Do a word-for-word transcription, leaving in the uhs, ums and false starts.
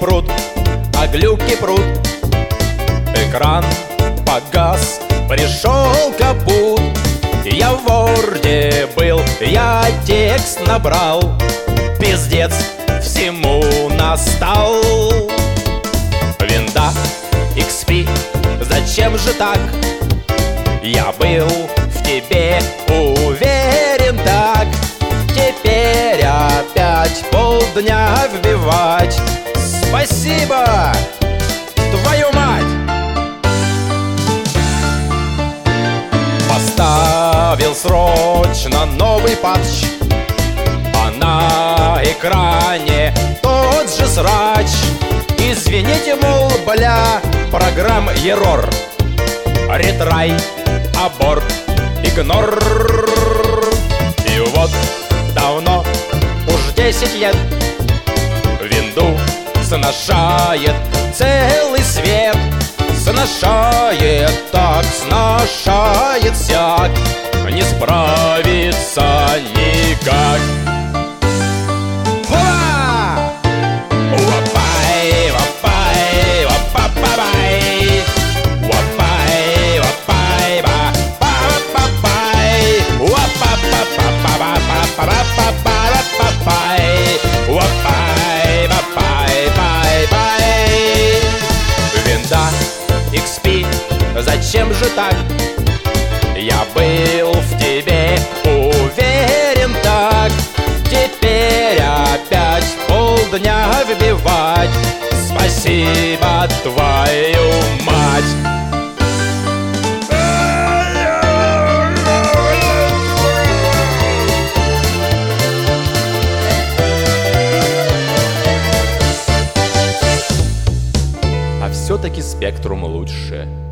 прут, а глюки прут. Экран погас, пришел капут. Я в ворде был, я текст набрал. Пиздец всему настал. Винда, икс пи, зачем же так? Я был в тебе уверен так. Теперь опять полдня вбивать. Спасибо, твою мать! Поставил срочно новый патч, а на экране тот же срач. Извините, мол, бля, программ ерор. Ретрай, аборт, игнор. И вот давно, уж десять лет, винду сношает целый свет. Сношает так, сношает сяк, не справится никак. Уа! Уапай, вапай, вапапапай. Уапай, вапай, вапапапай. Уапапапапапапапапапапай. Уапай, вапай, бай, бай. Винда, икс пи, зачем же так? Я был в тебе уверен так. Теперь опять полдня вбивать. Спасибо, твою мать! А все-таки Спектрум лучше.